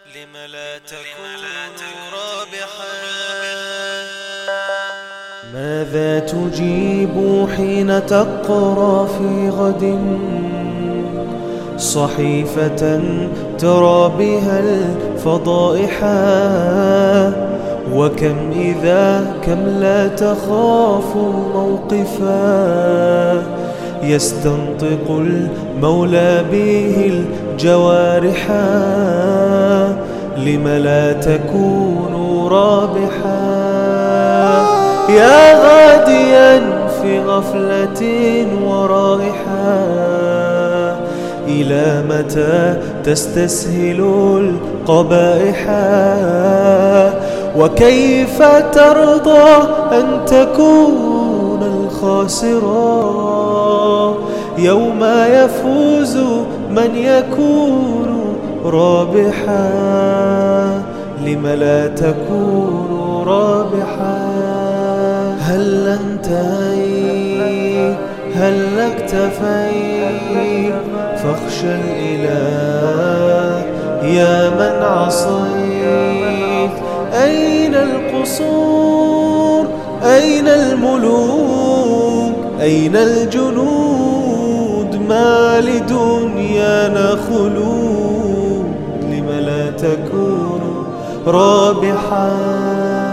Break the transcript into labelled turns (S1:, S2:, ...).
S1: لم لا تكون رابحا؟
S2: ماذا تجيب حين تقرأ في غد صحيفة ترى بها الفضائحا؟ وكم كم لا تخاف موقفا يستنطق المولى به الجوارحا؟ لم لا تكون رابحا؟ يا غاديا في غفلة ورائحا، إلى متى تستسهل القبائح؟ وكيف ترضى أن تكون الخاسرا يوم يفوز من يكون رابحا؟ لم لا تكون رابحا؟ هل انتهيت؟ هل اكتفيت؟ فاخشى الإله يا من عصيت. أين القصور؟ أين الملوك؟ أين الجنود؟ ما لدنيانا خلود؟ لم لا تكون رابحا؟